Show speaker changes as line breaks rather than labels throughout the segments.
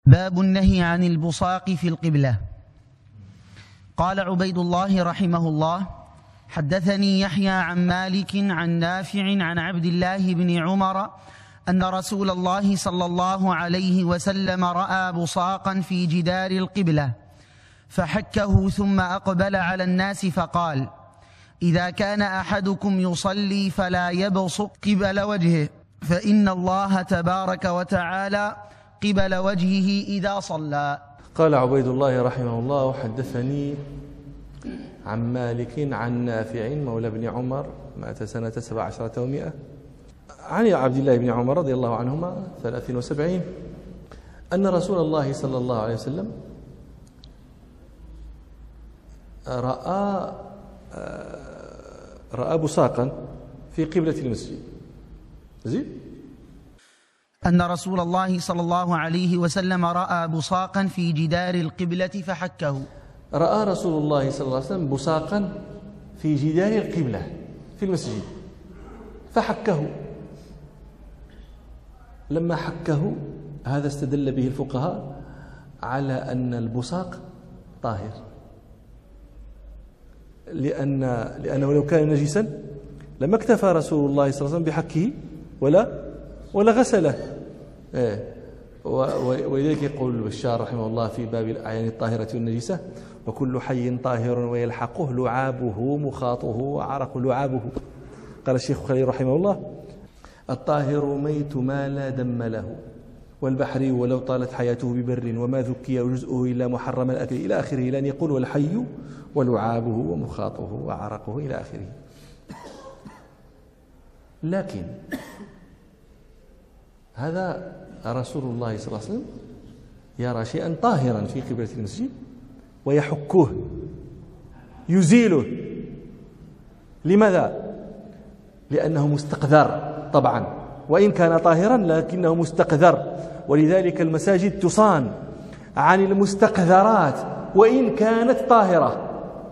باب النهي عن البصاق في القبلة. قال عبيد الله رحمه الله: حدثني يحيى عن مالك عن نافع عن عبد الله بن عمر أن رسول الله صلى الله عليه وسلم رأى بصاقا في جدار القبلة فحكه ثم أقبل على الناس فقال: إذا كان أحدكم يصلي فلا يبصق قبل وجهه فإن الله تبارك وتعالى قبل وجهه إذا صلى.
قال عبيد الله رحمه الله: حدثني عن مالك عن نافع مولى بن عمر مات سنة 17 و100 عن عبد الله بن عمر رضي الله عنهما 73 أن رسول الله صلى الله عليه وسلم رأى بصاقا في قبلة المسجد. زين.
أن رسول الله صلى الله عليه وسلم رأى بصاقا في جدار القبلة فحكه.
رأى رسول الله صلى الله عليه وسلم بصاقا في جدار القبلة في المسجد فحكه. لما حكه هذا استدل به الفقهاء على أن البصاق طاهر، لأنه لو كان نجسا لما اكتفى رسول الله صلى الله عليه وسلم بحكه ولا غسله. ولذلك يقول البشار رحمه الله في باب الأعيان الطاهرة والنجسة: وكل حي طاهر ويلحقه لعابه مخاطه وعرق لعابه. قال الشيخ خليل رحمه الله: الطاهر ميت ما لا دم له، والبحري ولو طالت حياته ببر، وما ذكي جزءه إلا محرم الأكل، إلى آخره، لأن يقول والحي ولعابه ومخاطه وعرقه إلى آخره. لكن هذا رسول الله صلى الله عليه وسلم يرى شيئا طاهرا في قبلة المسجد ويحكه يزيله. لماذا؟ لأنه مستقذر طبعا، وإن كان طاهرا لكنه مستقذر، ولذلك المساجد تصان عن المستقذرات وإن كانت طاهرة.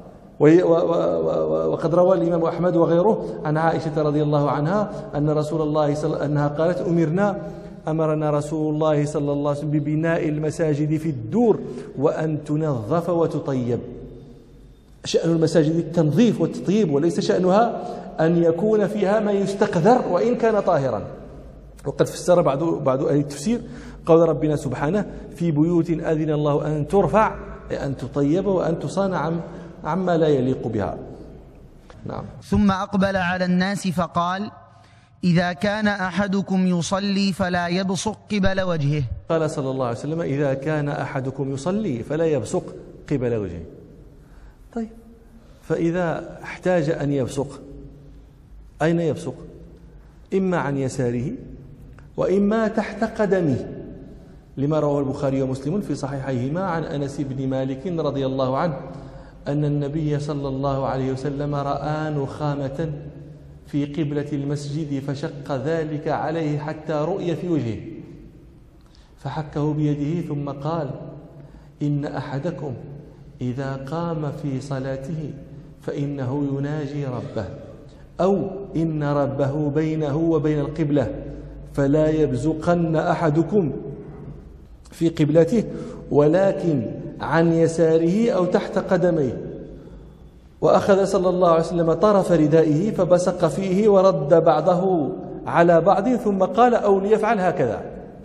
وقد روى الإمام أحمد وغيره عن عائشة رضي الله عنها أن رسول الله أنها قالت: أمرنا رسول الله صلى الله عليه وسلم ببناء المساجد في الدور وأن تنظف وتطيب. شأن المساجد التنظيف والتطيب، وليس شأنها أن يكون فيها ما يستقذر وإن كان طاهرا. وقد فسر بعض أهل التفسير قول ربنا سبحانه: في بيوت أذن الله أن ترفع، أن تطيب وأن تصان عما لا يليق بها. نعم.
ثم أقبل على الناس فقال: إذا كان أحدكم يصلي فلا يبصق قبل وجهه.
قال صلى الله عليه وسلم: إذا كان أحدكم يصلي فلا يبصق قبل وجهه. طيب، فإذا احتاج أن يبصق أين يبصق؟ إما عن يساره وإما تحت قدمه، لما رواه البخاري ومسلم في صحيحيهما عن أنس بن مالك رضي الله عنه أن النبي صلى الله عليه وسلم رأى نخامة في قبلة المسجد فشق ذلك عليه حتى رؤي في وجهه، فحكه بيده ثم قال: إن أحدكم إذا قام في صلاته فإنه يناجي ربه، أو إن ربه بينه وبين القبلة، فلا يبزقن أحدكم في قبلته ولكن عن يساره أو تحت قدميه. وأخذ صلى الله عليه وسلم طرف ردائه فبصق فيه ورد بعضه على بعض ثم قال: أو ليفعل هكذا.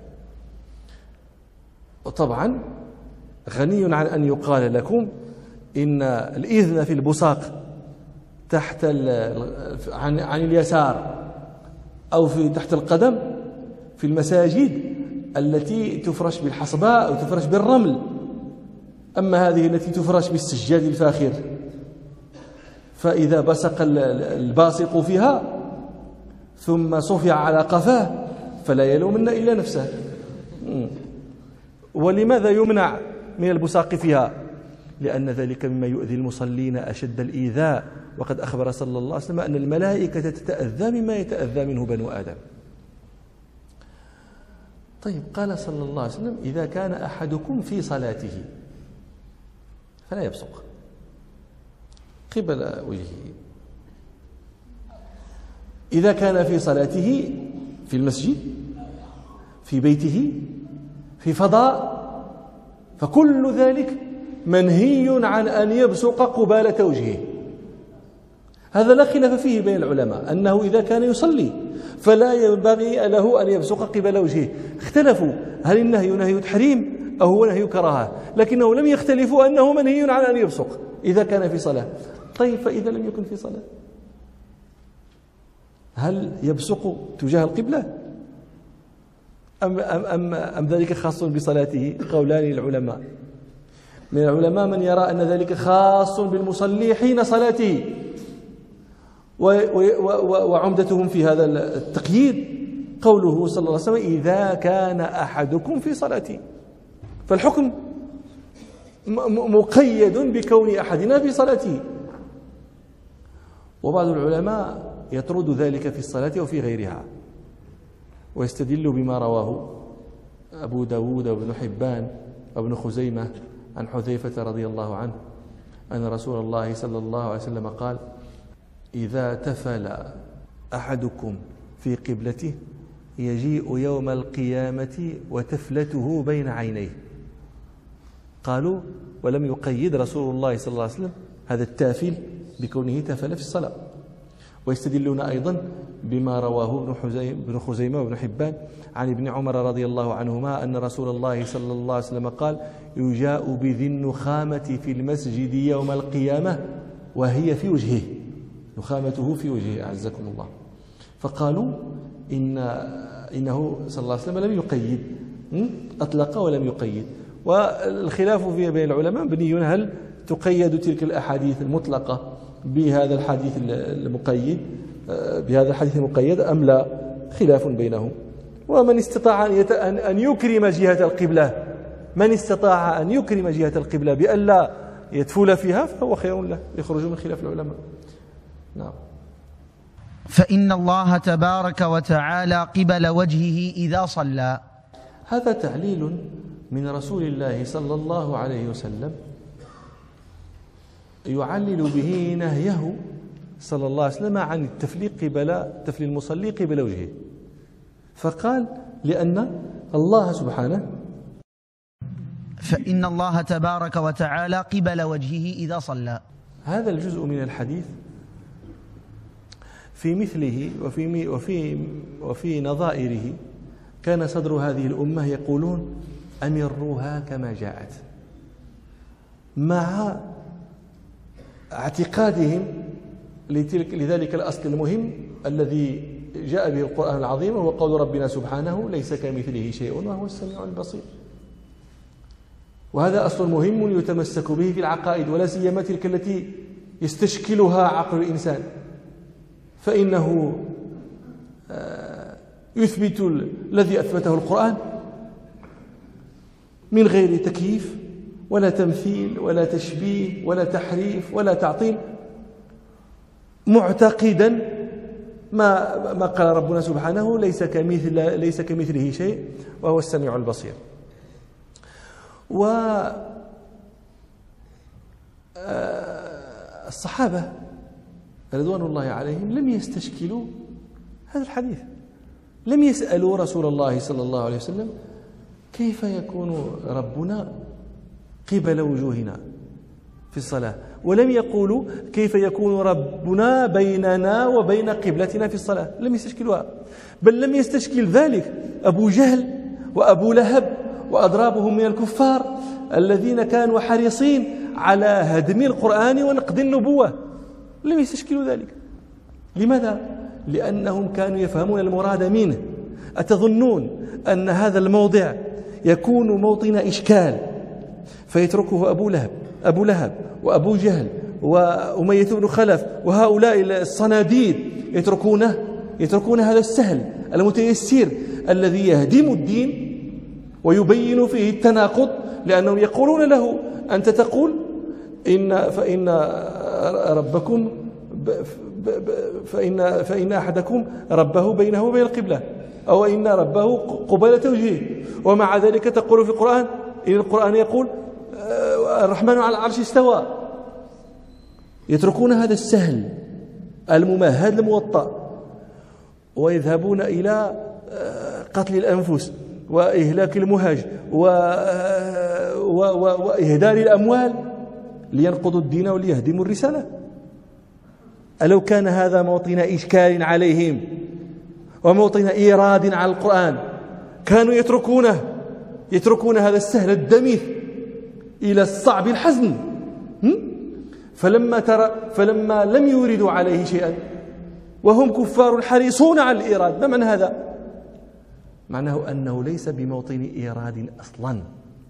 وطبعا غني عن أن يقال لكم إن الإذن في البصاق تحت عن اليسار أو في تحت القدم في المساجد التي تفرش بالحصباء أو تفرش بالرمل. أما هذه التي تفرش بالسجاد الفاخر فإذا بصق الباصق فيها ثم صفع على قفاه فلا يلومن إلا نفسه. ولماذا يمنع من البصاق فيها؟ لأن ذلك مما يؤذي المصلين أشد الإيذاء، وقد أخبر صلى الله عليه وسلم أن الملائكة تتأذى مما يتأذى منه بنو آدم. طيب، قال صلى الله عليه وسلم: إذا كان أحدكم في صلاته فلا يبصق قبل وجهه. إذا كان في صلاته في المسجد، في بيته، في فضاء فكل ذلك منهي عن أن يبصق قبالة وجهه. هذا لا خلاف فيه بين العلماء أنه إذا كان يصلي فلا ينبغي له أن يبصق قبل وجهه. اختلفوا هل النهي نهي تحريم أو هو نهي كراهة، لكنه لم يختلفوا أنه منهي عن أن يبصق إذا كان في صلاة. طيب فإذا لم يكن في صلاة هل يبصق تجاه القبلة أم ذلك خاص بصلاته؟ قولان للعلماء. من العلماء من يرى أن ذلك خاص بالمصلي حين صلاته، وعمدتهم في هذا التقييد قوله صلى الله عليه وسلم إذا كان أحدكم في صلاته، فالحكم مقيد بكون أحدنا في صلاته. وبعض العلماء يطرد ذلك في الصلاة وفي غيرها، ويستدل بما رواه أبو داود وابن حبان وابن خزيمة عن حذيفة رضي الله عنه أن رسول الله صلى الله عليه وسلم قال إذا تفل أحدكم في قبلته يجيء يوم القيامة وتفلته بين عينيه. قالوا ولم يقيد رسول الله صلى الله عليه وسلم هذا التافل بكونه تفل في الصلاة. ويستدلون أيضا بما رواه ابن خزيمة وابن حبان عن ابن عمر رضي الله عنهما أن رسول الله صلى الله عليه وسلم قال يجاء بذي النخامة في المسجد يوم القيامة وهي في وجهه، نخامته في وجهه أعزكم الله. فقالوا إنه صلى الله عليه وسلم لم يقيد، أطلق ولم يقيد. والخلاف فيه بين العلماء بني هل تقيد تلك الأحاديث المطلقة بهذا الحديث المقيد أم لا، خلاف بينهم. ومن استطاع أن يكرم جهة القبلة، من استطاع أن يكرم جهة القبلة بألا يتفول فيها فهو خير له، يخرج من خلاف العلماء. نعم.
فإن الله تبارك وتعالى قبل وجهه إذا صلى.
هذا تعليل من رسول الله صلى الله عليه وسلم يعلل به نهيه صلى الله عليه وسلم عن تفلي المصلي قبل وجهه. فقال لأن الله سبحانه
فإن الله تبارك وتعالى قبل وجهه إذا صلى.
هذا الجزء من الحديث في مثله وفي نظائره كان صدر هذه الأمة يقولون أمروها كما جاءت، مع اعتقادهم لذلك الأصل المهم الذي جاء به القرآن العظيم، وهو قول ربنا سبحانه ليس كمثله شيء وهو السميع البصير. وهذا أصل مهم يتمسك به في العقائد، ولا سيما تلك التي يستشكلها عقل الإنسان، فإنه يثبت الذي أثبته القرآن من غير تكييف ولا تمثيل ولا تشبيه ولا تحريف ولا تعطيل، معتقدا ما قال ربنا سبحانه ليس كمثله شيء وهو السميع البصير. والصحابة رضوان الله عليهم لم يستشكلوا هذا الحديث، لم يسألوا رسول الله صلى الله عليه وسلم كيف يكون ربنا قبل وجوهنا في الصلاة، ولم يقولوا كيف يكون ربنا بيننا وبين قبلتنا في الصلاة، لم يستشكلوها. بل لم يستشكل ذلك أبو جهل وأبو لهب وأضرابهم من الكفار الذين كانوا حريصين على هدم القرآن ونقد النبوة، لم يستشكلوا ذلك. لماذا؟ لأنهم كانوا يفهمون المراد منه. أتظنون أن هذا الموضع يكون موطن إشكال فيتركه أبو لهب وأبو جهل وأمية بن خلف وهؤلاء الصناديد يتركون هذا السهل المتيسير الذي يهدم الدين ويبين فيه التناقض، لأنهم يقولون له أنت تقول فإن ربكم فإن أحدكم ربه بينه وبين القبلة، أو إن ربه قبالة وجهه، ومع ذلك تقول في القرآن إن القرآن يقول الرحمن على العرش استوى. يتركون هذا السهل الممهد الموطأ ويذهبون إلى قتل الأنفس وإهلاك المهاج وإهدار الأموال لينقضوا الدين وليهدموا الرسالة. ألو كان هذا موطن إشكال عليهم وموطن إيراد على القرآن كانوا يتركون هذا السهل الدميث إلى الصعب الحزن. فلما لم يوردوا عليه شيئا وهم كفار حريصون على الإيراد، ما معنى هذا؟ معناه أنه ليس بموطن إيراد أصلا.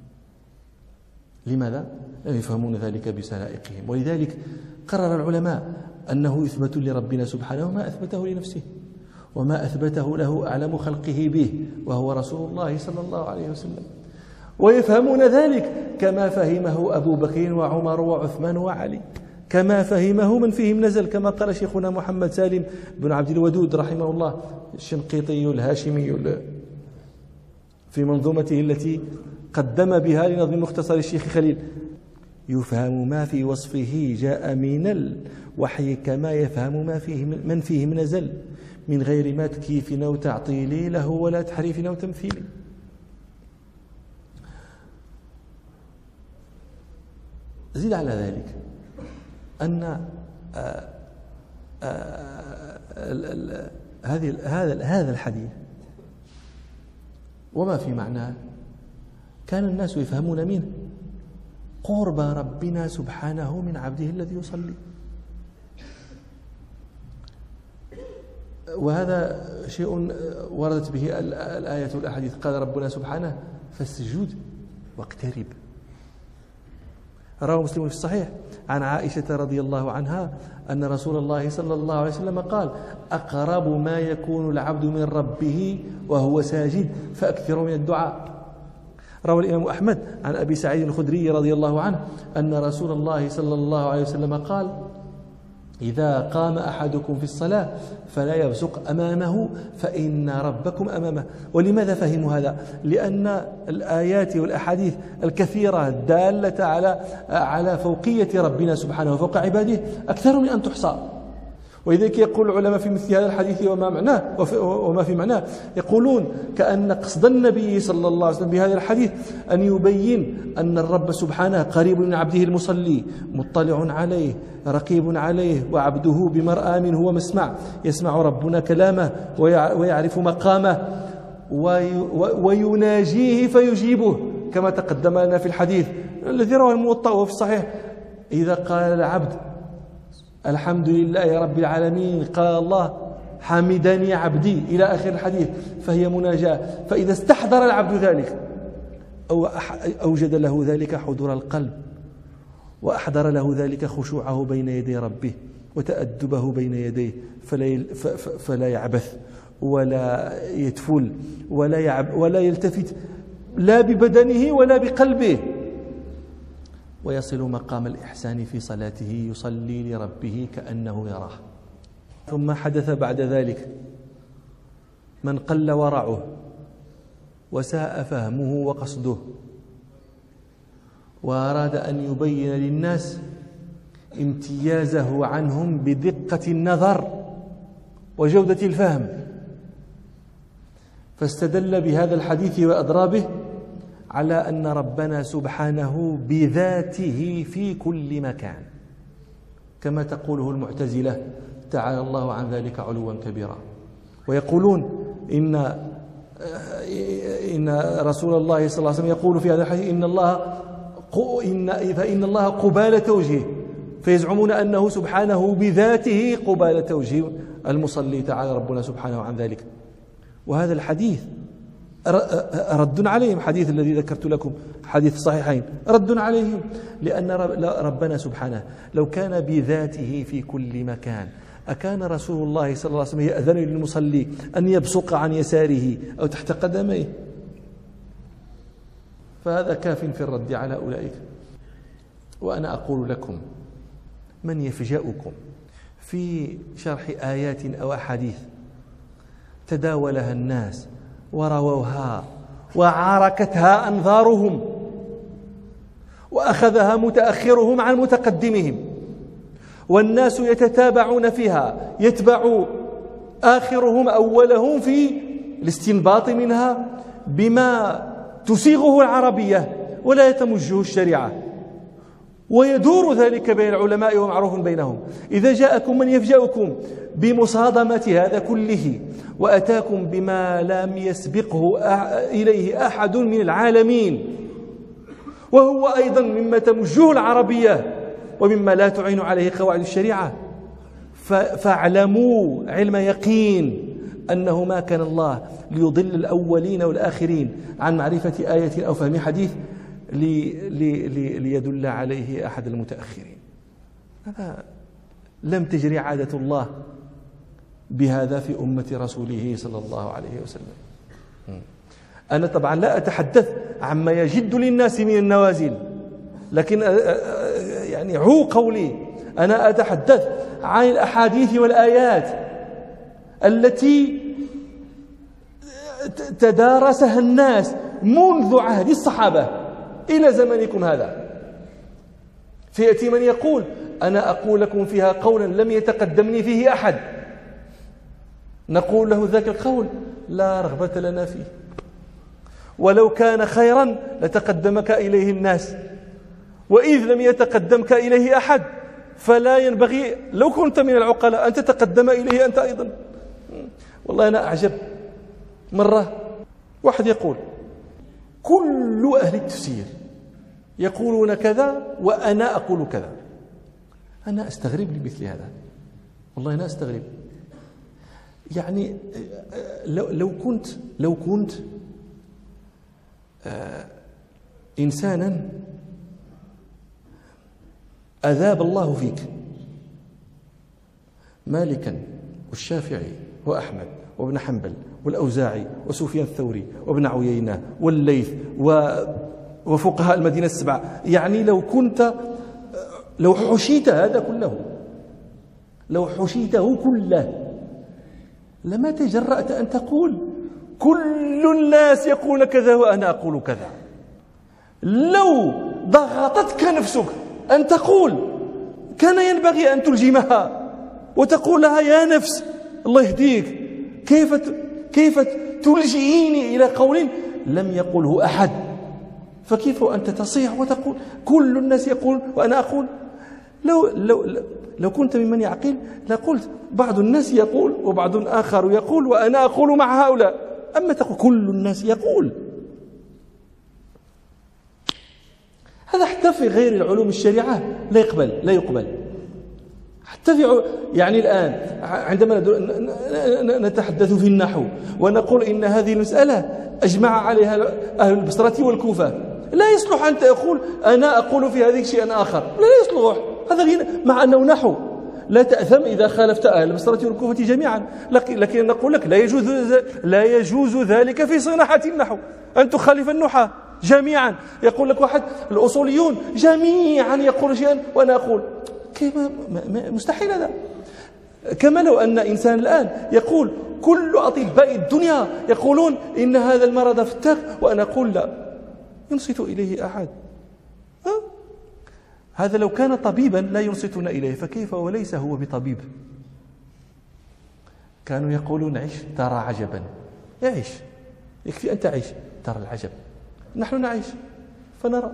لماذا؟ لا يفهمون ذلك بسلائقهم. ولذلك قرر العلماء أنه يثبت لربنا سبحانه ما أثبته لنفسه وما أثبته له أعلم خلقه به وهو رسول الله صلى الله عليه وسلم، ويفهمون ذلك كما فهمه أبو بكر وعمر وعثمان وعلي، كما فهمه من فيهم نزل، كما قال شيخنا محمد سالم بن عبد الودود رحمه الله الشنقيطي الهاشمي في منظومته التي قدم بها لنظم مختصر الشيخ خليل: يفهم ما في وصفه جاء من الوحي كما يفهم ما فيه من فيه نزل، من غير ما تكييف أو تعطيل له ولا تحريف أو تمثيل. زيد على ذلك أن هذا الحديث وما في معناه كان الناس يفهمون منه قرب ربنا سبحانه من عبده الذي يصلي. وهذا شيء وردت به الآية والأحاديث. قال ربنا سبحانه: فاسجد واقترب. رواه مسلم في الصحيح عن عائشة رضي الله عنها أن رسول الله صلى الله عليه وسلم قال: أقرب ما يكون العبد من ربه وهو ساجد فأكثر من الدعاء. روى الإمام أحمد عن أبي سعيد الخدري رضي الله عنه أن رسول الله صلى الله عليه وسلم قال: إذا قام أحدكم في الصلاة فلا يبصق أمامه فإن ربكم أمامه. ولماذا فهموا هذا؟ لأن الآيات والأحاديث الكثيرة الدالة على فوقية ربنا سبحانه وفوق عباده أكثر من أن تحصى. ولذلك يقول العلماء في مثل هذا الحديث وما في معناه يقولون كأن قصد النبي صلى الله عليه وسلم بهذا الحديث أن يبين أن الرب سبحانه قريب من عبده المصلي، مطلع عليه، رقيب عليه، وعبده بمرآة منه ومسمع، يسمع ربنا كلامه ويعرف مقامه ويناجيه فيجيبه، كما تقدم لنا في الحديث الذي رواه الموطأ وهو في الصحيح: إذا قال العبد الحمد لله رب العالمين قال الله حمدني عبدي إلى آخر الحديث، فهي مناجاة. فإذا استحضر العبد ذلك أوجد له ذلك حضور القلب، وأحضر له ذلك خشوعه بين يدي ربه وتأدبه بين يديه، فلا يعبث ولا يتفل ولا يلتفت لا ببدنه ولا بقلبه، ويصل مقام الإحسان في صلاته يصلي لربه كأنه يراه. ثم حدث بعد ذلك من قل ورعه وساء فهمه وقصده، وأراد أن يبين للناس امتيازه عنهم بدقة النظر وجودة الفهم، فاستدل بهذا الحديث وأضرابه على أن ربنا سبحانه بذاته في كل مكان، كما تقوله المعتزلة تعالى الله عن ذلك علوا كبيرا. ويقولون إن رسول الله صلى الله عليه وسلم يقول في هذا الحديث فإن الله قبالة وجهه، فيزعمون أنه سبحانه بذاته قبالة وجه المصلي تعالى ربنا سبحانه عن ذلك. وهذا الحديث رد عليهم، حديث الذي ذكرت لكم حديث الصحيحين رد عليهم، لأن ربنا سبحانه لو كان بذاته في كل مكان أكان رسول الله صلى الله عليه وسلم يأذن للمصلي أن يبصق عن يساره أو تحت قدميه؟ فهذا كاف في الرد على أولئك. وأنا أقول لكم: من يفجأكم في شرح آيات أو أحاديث تداولها الناس ورووها وعاركتها أنظارهم وأخذها متأخرهم عن متقدمهم، والناس يتتابعون فيها، يتبع آخرهم أولهم في الاستنباط منها بما تسيغه العربية ولا يتمجه الشريعة، ويدور ذلك بين العلماء ومعروف بينهم. إذا جاءكم من يفجأكم بمصادمة هذا كله وأتاكم بما لم يسبقه إليه أحد من العالمين، وهو أيضا مما تمجه العربية ومما لا تعين عليه قواعد الشريعة، فاعلموا علم يقين أنه ما كان الله ليضل الأولين والآخرين عن معرفة آية أو فهم حديث ليدل عليه أحد المتأخرين. هذا لم تجري عادة الله بهذا في أمة رسوله صلى الله عليه وسلم. أنا طبعا لا أتحدث عما يجد للناس من النوازل، لكن يعني قولي أنا أتحدث عن الأحاديث والآيات التي تدارسها الناس منذ عهد الصحابة إلى زمنكم هذا. فيأتي من يقول أنا أقول لكم فيها قولا لم يتقدمني فيه أحد، نقول له ذاك القول لا رغبة لنا فيه، ولو كان خيرا لتقدمك إليه الناس، وإذ لم يتقدمك إليه أحد فلا ينبغي لو كنت من العقلاء أن تتقدم إليه أنت أيضا. والله أنا أعجب مرة واحد يقول كل أهل التفسير يقولون كذا وأنا أقول كذا. أنا أستغرب لمثل هذا، والله أنا أستغرب. يعني لو كنت إنسانا أذاب الله فيك مالكا والشافعي وأحمد وابن حنبل والأوزاعي وسفيان الثوري وابن عيينة والليث وفقهاء المدينة السبعة، يعني لو حشيت هذا كله، لو حشيته كله لما تجرأت أن تقول كل الناس يقول كذا وأنا أقول كذا. لو ضغطتك نفسك أن تقول كان ينبغي أن تلجمها وتقول لها يا نفس الله يهديك، كيف تلجئيني إلى قول لم يقله أحد؟ فكيف أنت تصيح وتقول كل الناس يقول وأنا أقول؟ لو كنت ممن يعقل لقلت بعض الناس يقول وبعض آخر يقول وأنا أقول مع هؤلاء. أما تقول كل الناس يقول، هذا حتى في غير العلوم الشريعة لا يقبل. حتى في يعني الآن عندما نتحدث في النحو ونقول إن هذه المسألة أجمع عليها أهل البصرة والكوفة، لا يصلح أن تقول أنا أقول في هذه شيئا آخر، لا يصلح هذا، مع أنه نحو لا تأثم إذا خالفت أهل البصرة والكوفة جميعا، لكن نقول لك لا يجوز ذلك في صناعة النحو أن تخالف النحاة جميعا. يقول لك واحد الأصوليون جميعا يقول شيئا وأنا أقول، كيف؟ مستحيل هذا. كما لو أن إنسان الآن يقول كل أطباء الدنيا يقولون إن هذا المرض فتاك وأنا أقول لا ينصت إليه أحد. هذا لو كان طبيبا لا ينصتون إليه، فكيف وليس هو بطبيب؟ كانوا يقولون عيش ترى عجبا، يعيش، يكفي أن تعيش ترى العجب. نحن نعيش فنرى.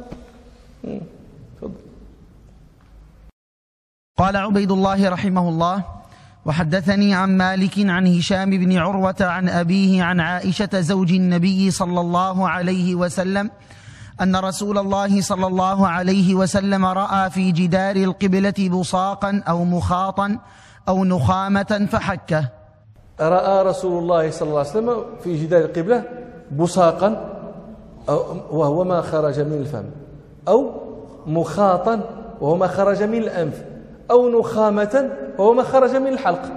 قال عبيد الله رحمه الله: وحدثني عن مالك عن هشام بن عروة عن أبيه عن عائشة زوج النبي صلى الله عليه وسلم أن رسول الله صلى الله عليه وسلم رأى في جدار القبلة بصاقا أو مخاطا أو نخامة فحكه.
رأى رسول الله صلى الله عليه وسلم في جدار القبلة بصاقا وهو ما خرج من الفم، أو مخاطا وهو ما خرج من الأنف، أو نخامة وهو ما خرج من الحلق.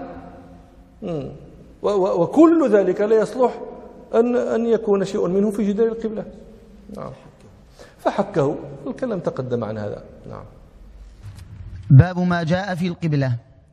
وكل ذلك لا يصلح أن يكون شيء منه في جدار القبلة. نعم. فحكه، الكلام تقدم عن هذا. نعم.
باب ما جاء في القبلة.